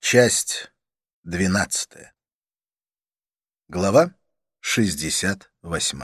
Часть 12. Глава 68.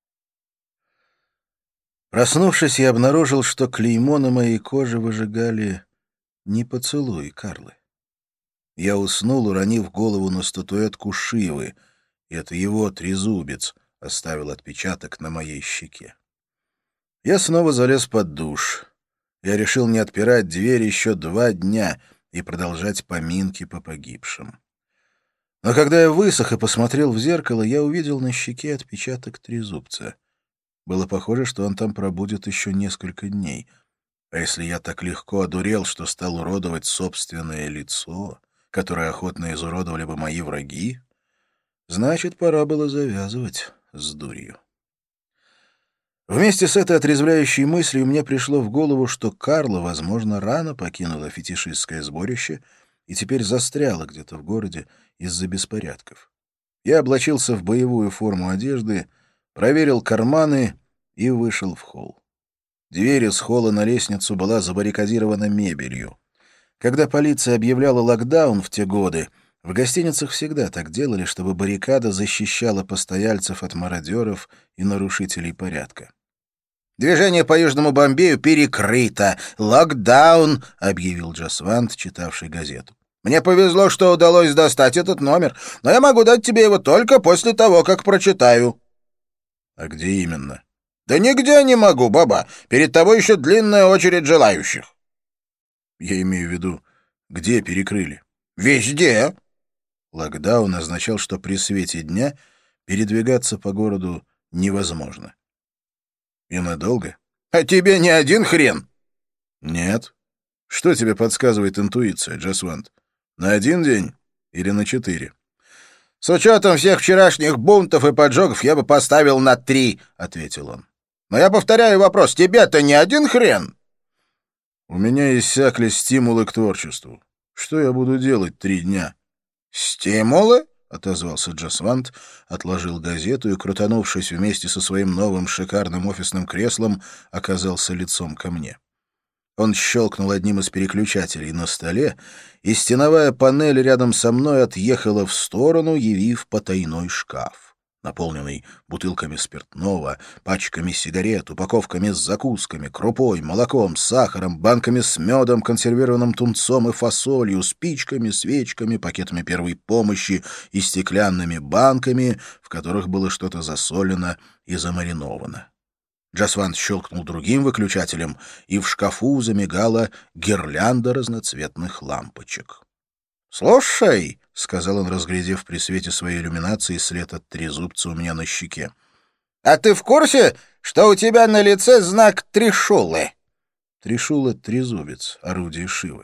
Проснувшись, я обнаружил, что клеймо на моей коже выжигали не поцелуи Карлы. Я уснул, уронив голову на статуэтку Шивы, и это его трезубец оставил отпечаток на моей щеке. Я снова залез под душ. Я решил не отпирать дверь еще 2 дня и продолжать поминки по погибшим. Но когда я высох и посмотрел в зеркало, я увидел на щеке отпечаток трезубца. Было похоже, что он там пробудет еще несколько дней. А если я так легко одурел, что стал уродовать собственное лицо, которое охотно изуродовали бы мои враги, значит, пора было завязывать с дурью. Вместе с этой отрезвляющей мыслью мне пришло в голову, что Карла, возможно, рано покинула фетишистское сборище и теперь застряла где-то в городе из-за беспорядков. Я облачился в боевую форму одежды, проверил карманы и вышел в холл. Дверь из холла на лестницу была забаррикадирована мебелью. Когда полиция объявляла локдаун в те годы, в гостиницах всегда так делали, чтобы баррикада защищала постояльцев от мародеров и нарушителей порядка. «Движение по Южному Бомбею перекрыто! Локдаун!» — объявил Джасвант, читавший газету. «Мне повезло, что удалось достать этот номер, но я могу дать тебе его только после того, как прочитаю». «А где именно?» «Да нигде не могу, баба. Перед тобой еще длинная очередь желающих». «Я имею в виду, где перекрыли?» «Везде». Локдаун означал, что при свете дня передвигаться по городу невозможно. «И надолго?» «А тебе не один хрен?» «Нет. Что тебе подсказывает интуиция, Джасвант? На 1 день или на 4?» «С учетом всех вчерашних бунтов и поджогов я бы поставил на 3», — ответил он. «Но я повторяю вопрос, тебе-то не один хрен?» «У меня иссякли стимулы к творчеству. Что я буду делать 3 дня?» «Стимулы?» — отозвался Джасвант, отложил газету и, крутанувшись вместе со своим новым шикарным офисным креслом, оказался лицом ко мне. Он щелкнул одним из переключателей на столе, и стеновая панель рядом со мной отъехала в сторону, явив потайной шкаф, наполненный бутылками спиртного, пачками сигарет, упаковками с закусками, крупой, молоком, сахаром, банками с медом, консервированным тунцом и фасолью, спичками, свечками, пакетами первой помощи и стеклянными банками, в которых было что-то засолено и замариновано. Джасвант щелкнул другим выключателем, и в шкафу замигала гирлянда разноцветных лампочек. «Слушай», — сказал он, разглядев при свете своей иллюминации след от трезубца у меня на щеке, «а ты в курсе, что у тебя на лице знак Тришулы?» Тришула — трезубец, орудие Шивы.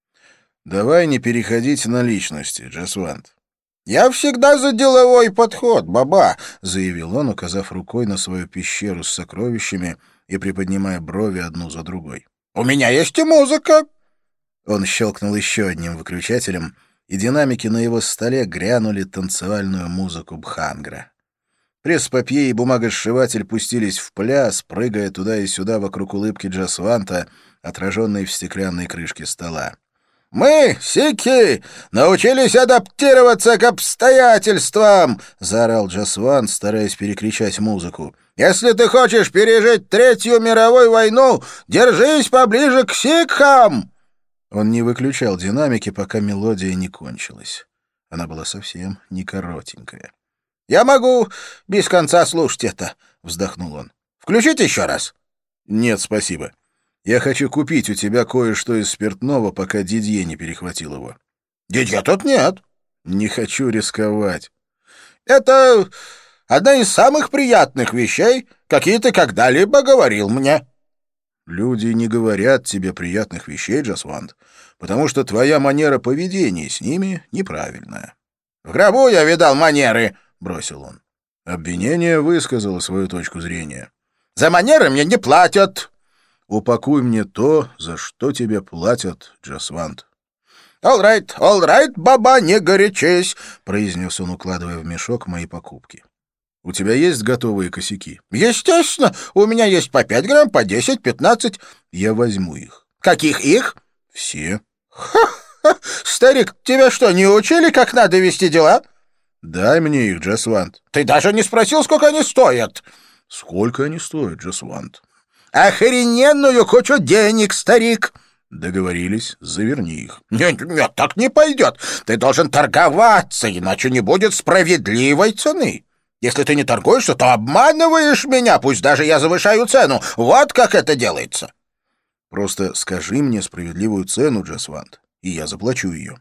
«Давай не переходить на личности, Джасвант». «Я всегда за деловой подход, баба», — заявил он, указав рукой на свою пещеру с сокровищами и приподнимая брови одну за другой. «У меня есть и музыка». Он щелкнул еще одним выключателем, и динамики на его столе грянули танцевальную музыку Бхангра. Пресс-папье и бумагосшиватель пустились в пляс, прыгая туда и сюда вокруг улыбки Джасванта, отраженной в стеклянной крышке стола. «Мы, сикхи, научились адаптироваться к обстоятельствам!» — заорал Джасвант, стараясь перекричать музыку. «Если ты хочешь пережить 3-ю мировую войну, держись поближе к сикхам!» Он не выключал динамики, пока мелодия не кончилась. Она была совсем не коротенькая. «Я могу без конца слушать это», — вздохнул он. «Включить еще раз?» «Нет, спасибо. Я хочу купить у тебя кое-что из спиртного, пока Дидье не перехватил его». «Дидье тут нет». «Не хочу рисковать». «Это одна из самых приятных вещей, какие ты когда-либо говорил мне». «Люди не говорят тебе приятных вещей, Джасвант, потому что твоя манера поведения с ними неправильная». «В гробу я видал манеры», — бросил он. Обвинение высказало свою точку зрения. «За манеры мне не платят». «Упакуй мне то, за что тебе платят, Джасвант». «All right, баба, не горячись», — произнес он, укладывая в мешок мои покупки. «У тебя есть готовые косяки?» «Естественно, у меня есть по 5 грамм, по 10, 15. «Я возьму их». «Каких их?» «Все». Старик, тебя что, не учили, как надо вести дела? Дай мне их, Джасвант. Ты даже не спросил, сколько они стоят. Сколько они стоят, Джасвант? Охрененную кучу денег, старик. Договорились, заверни их. Нет, нет, так не пойдет. Ты должен торговаться, иначе не будет справедливой цены. Если ты не торгуешься, то обманываешь меня, пусть даже я завышаю цену. Вот как это делается. Просто скажи мне справедливую цену, Джасвант, и я заплачу ее.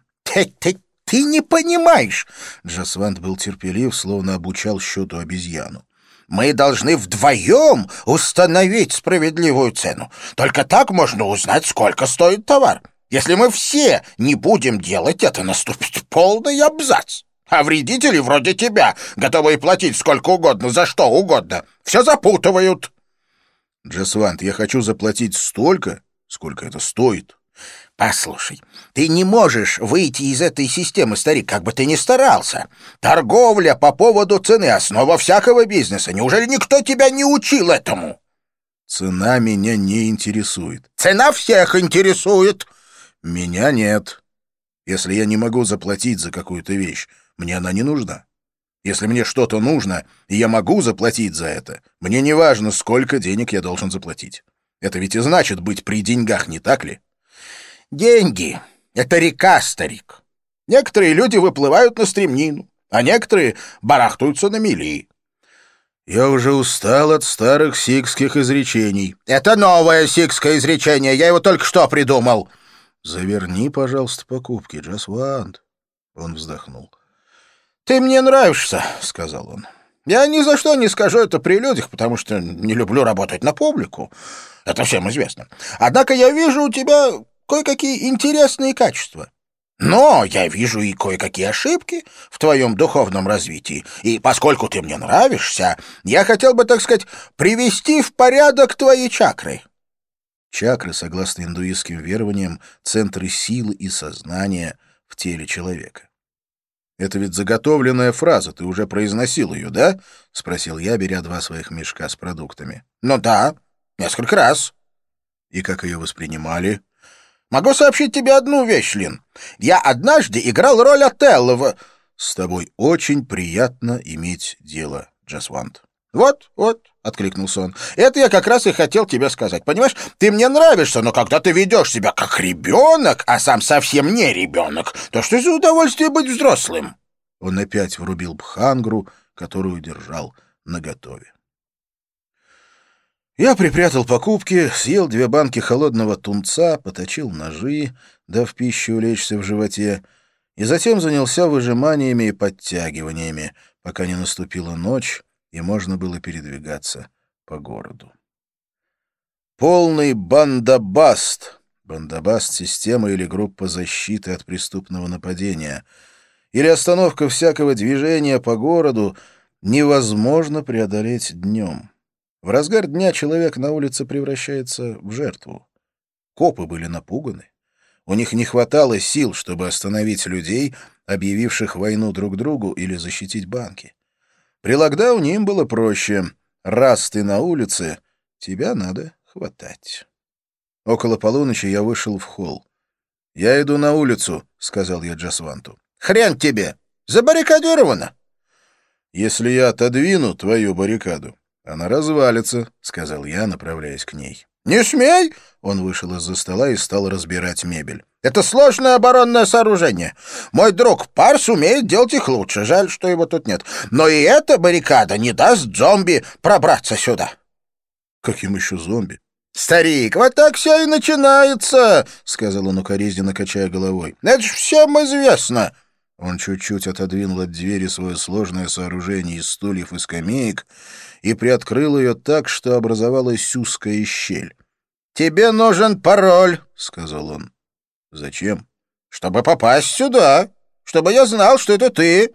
Ты не понимаешь. Джасвант был терпелив, словно обучал счету обезьяну. Мы должны вдвоем установить справедливую цену. Только так можно узнать, сколько стоит товар. Если мы все не будем делать это, наступит полный абзац. А вредители вроде тебя, готовые платить сколько угодно, за что угодно, все запутывают. Джасвант, я хочу заплатить столько, сколько это стоит. Послушай, ты не можешь выйти из этой системы, старик, как бы ты ни старался. Торговля по поводу цены — основа всякого бизнеса. Неужели никто тебя не учил этому? Цена меня не интересует. Цена всех интересует. Меня нет. Если я не могу заплатить за какую-то вещь, мне она не нужна. Если мне что-то нужно, и я могу заплатить за это, мне не важно, сколько денег я должен заплатить. Это ведь и значит быть при деньгах, не так ли? Деньги — это река, старик. Некоторые люди выплывают на стремнину, а некоторые барахтаются на мели. Я уже устал от старых сикхских изречений. Это новое сикхское изречение, я его только что придумал. Заверни, пожалуйста, покупки, Джасвант. Он вздохнул. Ты мне нравишься, сказал он. Я ни за что не скажу это при людях, потому что не люблю работать на публику. Это всем известно. Однако я вижу у тебя кое-какие интересные качества. Но я вижу и кое-какие ошибки в твоем духовном развитии. И поскольку ты мне нравишься, я хотел бы, так сказать, привести в порядок твои чакры. Чакры, согласно индуистским верованиям, центры силы и сознания в теле человека. «Это ведь заготовленная фраза, ты уже произносил ее, да?» — спросил я, беря 2 своих мешка с продуктами. Ну да, несколько раз. И как ее воспринимали? Могу сообщить тебе одну вещь, Лин. Я однажды играл роль Отелло в... С тобой очень приятно иметь дело, Джасвант. Вот, откликнулся он. Это я как раз и хотел тебе сказать. Понимаешь, ты мне нравишься, но когда ты ведешь себя как ребенок, а сам совсем не ребенок, то что за удовольствие быть взрослым? Он опять врубил бхангру, которую держал наготове. Я припрятал покупки, съел 2 банки холодного тунца, поточил ножи, дав пищу улечься в животе, и затем занялся выжиманиями и подтягиваниями, пока не наступила ночь, и можно было передвигаться по городу. Полный бандабаст. Бандабаст — система или группа защиты от преступного нападения. Или остановка всякого движения по городу невозможно преодолеть днем. В разгар дня человек на улице превращается в жертву. Копы были напуганы. У них не хватало сил, чтобы остановить людей, объявивших войну друг другу, или защитить банки. При локдауне им было проще. Раз ты на улице, тебя надо хватать. Около полуночи я вышел в холл. «Я иду на улицу», — сказал я Джасванту. «Хрен тебе! Забаррикадировано!» «Если я отодвину твою баррикаду, она развалится», — сказал я, направляясь к ней. «Не смей!» — он вышел из-за стола и стал разбирать мебель. «Это сложное оборонное сооружение. Мой друг Парс умеет делать их лучше. Жаль, что его тут нет. Но и эта баррикада не даст зомби пробраться сюда». «Каким еще зомби?» «Старик, вот так все и начинается», — сказал он укоризненно, качая головой. «Это ж всем известно». Он чуть-чуть отодвинул от двери свое сложное сооружение из стульев и скамеек и приоткрыл ее так, что образовалась узкая щель. «Тебе нужен пароль», — сказал он. «Зачем?» «Чтобы попасть сюда, чтобы я знал, что это ты».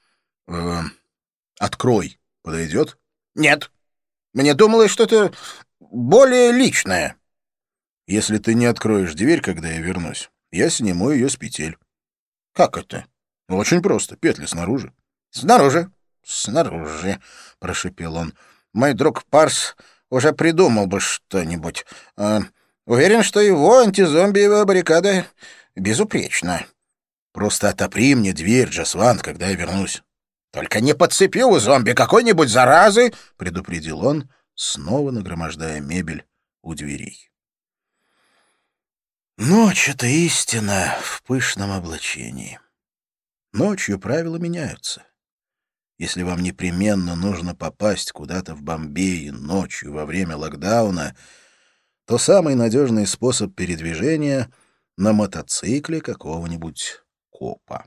«Открой. Подойдет?» «Нет. Мне думалось, что это более личное». «Если ты не откроешь дверь, когда я вернусь, я сниму ее с петель». «Как это?» «Очень просто. Петли снаружи». «Снаружи», — прошипел он. «Мой друг Парс уже придумал бы что-нибудь. Уверен, что его антизомбиевая баррикада безупречно. Просто отопри мне дверь, Джасвант, когда я вернусь. Только не подцепи у зомби какой-нибудь заразы, — предупредил он, снова нагромождая мебель у дверей. Ночь — это истина в пышном облачении. Ночью правила меняются. Если вам непременно нужно попасть куда-то в Бомбей ночью во время локдауна, то самый надежный способ передвижения — на мотоцикле какого-нибудь копа.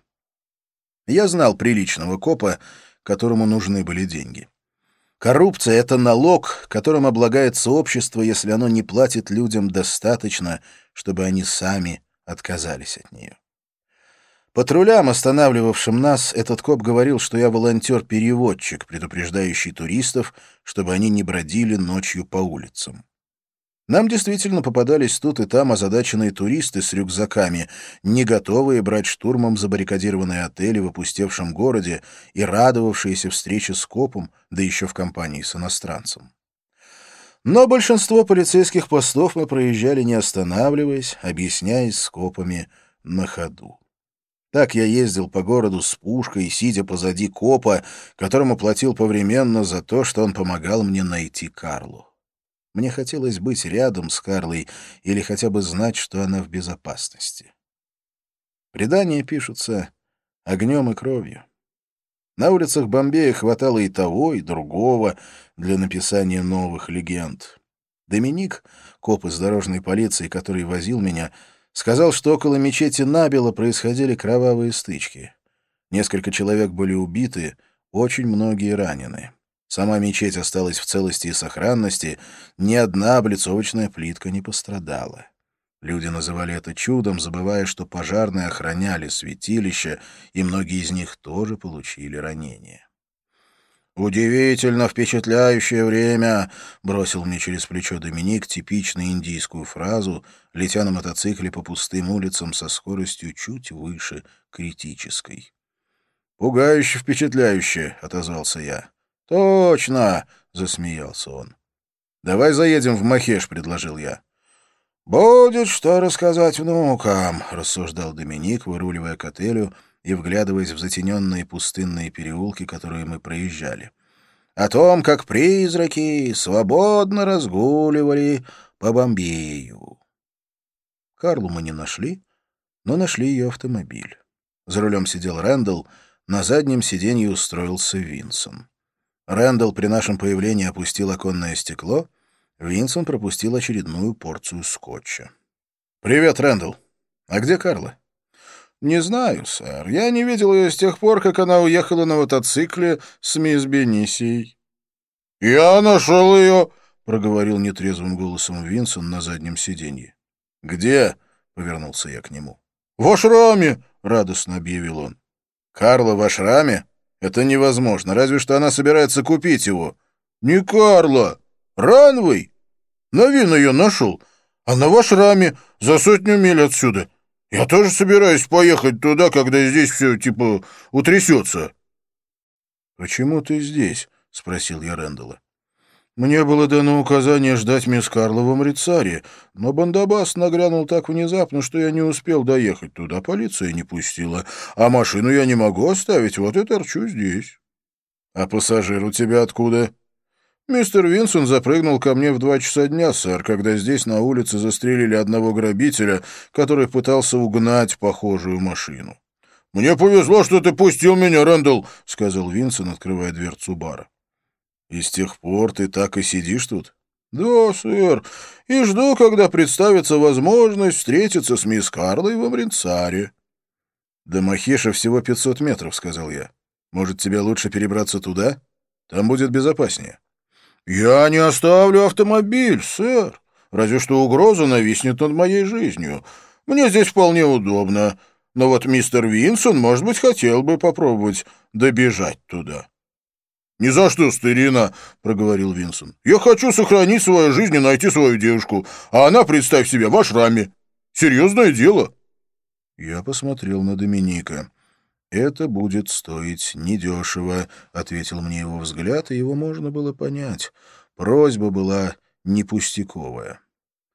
Я знал приличного копа, которому нужны были деньги. Коррупция — это налог, которым облагается общество, если оно не платит людям достаточно, чтобы они сами отказались от нее. Патрулям, останавливавшим нас, этот коп говорил, что я волонтер-переводчик, предупреждающий туристов, чтобы они не бродили ночью по улицам. Нам действительно попадались тут и там озадаченные туристы с рюкзаками, не готовые брать штурмом забаррикадированные отели в опустевшем городе и радовавшиеся встрече с копом, да еще в компании с иностранцем. Но большинство полицейских постов мы проезжали не останавливаясь, объясняясь с копами на ходу. Так я ездил по городу с пушкой, сидя позади копа, которому платил повременно за то, что он помогал мне найти Карлу. Мне хотелось быть рядом с Карлой или хотя бы знать, что она в безопасности. Предания пишутся огнем и кровью. На улицах Бомбея хватало и того, и другого для написания новых легенд. Доминик, коп из дорожной полиции, который возил меня, сказал, что около мечети Набила происходили кровавые стычки. Несколько человек были убиты, очень многие ранены. Сама мечеть осталась в целости и сохранности, ни одна облицовочная плитка не пострадала. Люди называли это чудом, забывая, что пожарные охраняли святилище, и многие из них тоже получили ранения. «Удивительно впечатляющее время!» — бросил мне через плечо Доминик типичную индийскую фразу, летя на мотоцикле по пустым улицам со скоростью чуть выше критической. «Пугающе впечатляюще!» — отозвался я. «Точно!» — засмеялся он. «Давай заедем в Махеш», — предложил я. «Будет что рассказать внукам», — рассуждал Доминик, выруливая к отелю и вглядываясь в затененные пустынные переулки, которые мы проезжали. «О том, как призраки свободно разгуливали по Бомбею». Карлу мы не нашли, но нашли ее автомобиль. За рулем сидел Рэндалл, на заднем сиденье устроился Винсон. Рэндалл при нашем появлении опустил оконное стекло, Винсон пропустил очередную порцию скотча. «Привет, Рэндалл. А где Карла?» «Не знаю, сэр. Я не видел ее с тех пор, как она уехала на мотоцикле с мисс Бенисией». «Я нашел ее», — проговорил нетрезвым голосом Винсон на заднем сиденье. «Где?» — повернулся я к нему. «В ашраме», — радостно объявил он. «Карла в ашраме? Это невозможно. Разве что она собирается купить его». «Не Карла. Ранвей. Новин ее нашел. Она в ашраме, за 100 миль отсюда. Я тоже собираюсь поехать туда, когда здесь все, типа, утрясется». «Почему ты здесь?» — спросил я Рэндалла. «Мне было дано указание ждать мисс Карла в Амритсаре, но бандобас нагрянул так внезапно, что я не успел доехать туда, полиция не пустила, а машину я не могу оставить, вот и торчу здесь». «А пассажир у тебя откуда?» «Мистер Винсон запрыгнул ко мне в 2 часа дня, сэр, когда здесь на улице застрелили одного грабителя, который пытался угнать похожую машину». «Мне повезло, что ты пустил меня, Рэндалл», — сказал Винсон, открывая дверцу бара. «И с тех пор ты так и сидишь тут?» «Да, сэр, и жду, когда представится возможность встретиться с мисс Карлой в Амритсаре». «До Махеша всего 500 метров», — сказал я. «Может, тебе лучше перебраться туда? Там будет безопаснее». «Я не оставлю автомобиль, сэр. Разве что угроза нависнет над моей жизнью. Мне здесь вполне удобно. Но вот мистер Винсон, может быть, хотел бы попробовать добежать туда». «Ни за что, старина», — проговорил Винсон. «Я хочу сохранить свою жизнь и найти свою девушку, а она, представь себе, в ашраме. Серьезное дело». Я посмотрел на Доминика. «Это будет стоить недешево», — ответил мне его взгляд, и его можно было понять. Просьба была не пустяковая.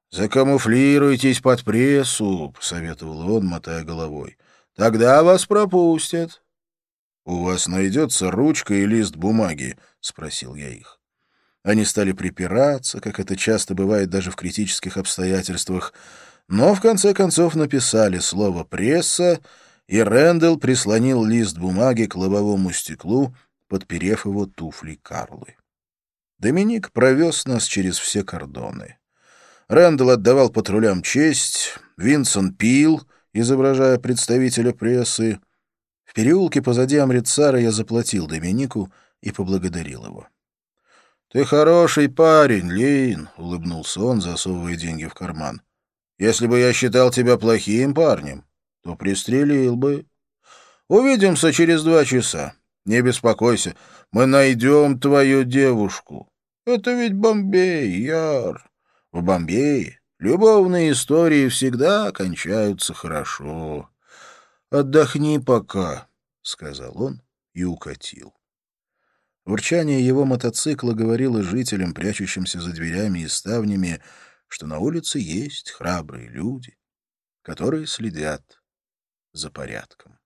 «Закамуфлируйтесь под прессу», — посоветовал он, мотая головой. «Тогда вас пропустят». «У вас найдется ручка и лист бумаги?» — спросил я их. Они стали припираться, как это часто бывает даже в критических обстоятельствах, но в конце концов написали слово «пресса», и Рэндалл прислонил лист бумаги к лобовому стеклу, подперев его туфлей Карлы. Доминик провез нас через все кордоны. Рэндалл отдавал патрулям честь, Винсон пил, изображая представителя прессы. В переулке позади Амритсара я заплатил Доминику и поблагодарил его. «Ты хороший парень, Лин», — улыбнулся он, засовывая деньги в карман. «Если бы я считал тебя плохим парнем, то пристрелил бы. Увидимся через 2 часа. Не беспокойся, мы найдем твою девушку. Это ведь Бомбей, Яр. В Бомбее любовные истории всегда кончаются хорошо. Отдохни пока», — сказал он и укатил. Урчание его мотоцикла говорило жителям, прячущимся за дверями и ставнями, что на улице есть храбрые люди, которые следят за порядком.